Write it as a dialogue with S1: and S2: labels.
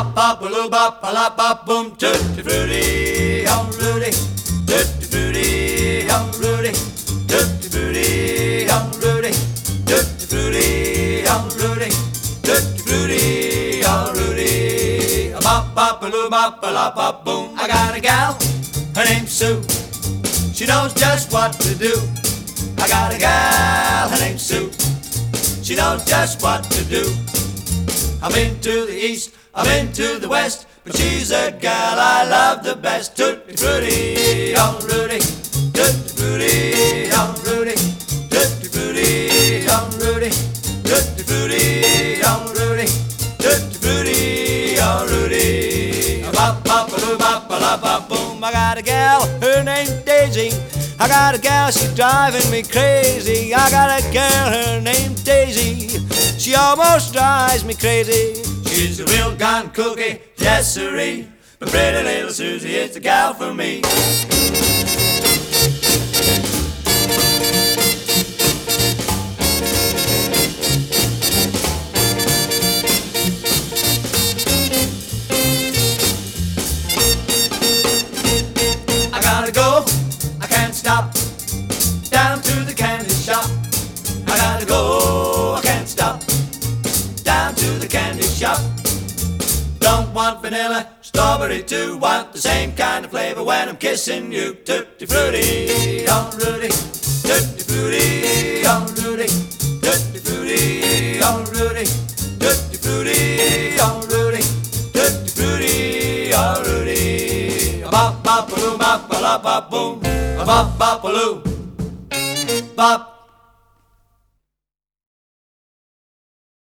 S1: bop bop a loo bop a la bop boom. Tutti frutti on Rudy. Tutti frutti on Rudy. Tutti frutti on Rudy. Tutti frutti on Rudy. Tutti frutti on Rudy. A bop bop a loo bop a la bop boom. I got a gal, her name's Sue. She knows just what to do. I got a gal, her name's Sue. She knows just what to do. I'm into the east, I'm into the west, but she's a gal I love the best. Tutti frutti on Rudy. Tutti frutti on Rudy. Tutti frutti on Rudy. Tutti frutti on Rudy. Tutti frutti on Rudy. Bop bop a loo bop a la bop boom. I got a gal, her name's Daisy. I got a gal, she's driving me crazy. I got a gal, her name's Daisy. She almost drives me crazy. She's a real gone cookie, yes sirree. But pretty little Susie is the gal for me. I gotta go, I can't stop. Down to the candy shop. I gotta go, I can't stop. Down to the candy shop. Don't want vanilla, strawberry too. Want the same kind of flavor when I'm kissing you. Tutti frutti on Rudy. Tutti frutti on Rudy. Tutti frutti on Rudy. Tutti frutti on Rudy. Tutti frutti on Rudy. A bop bop a loo bop a la bop boom. A bop bop a loo bop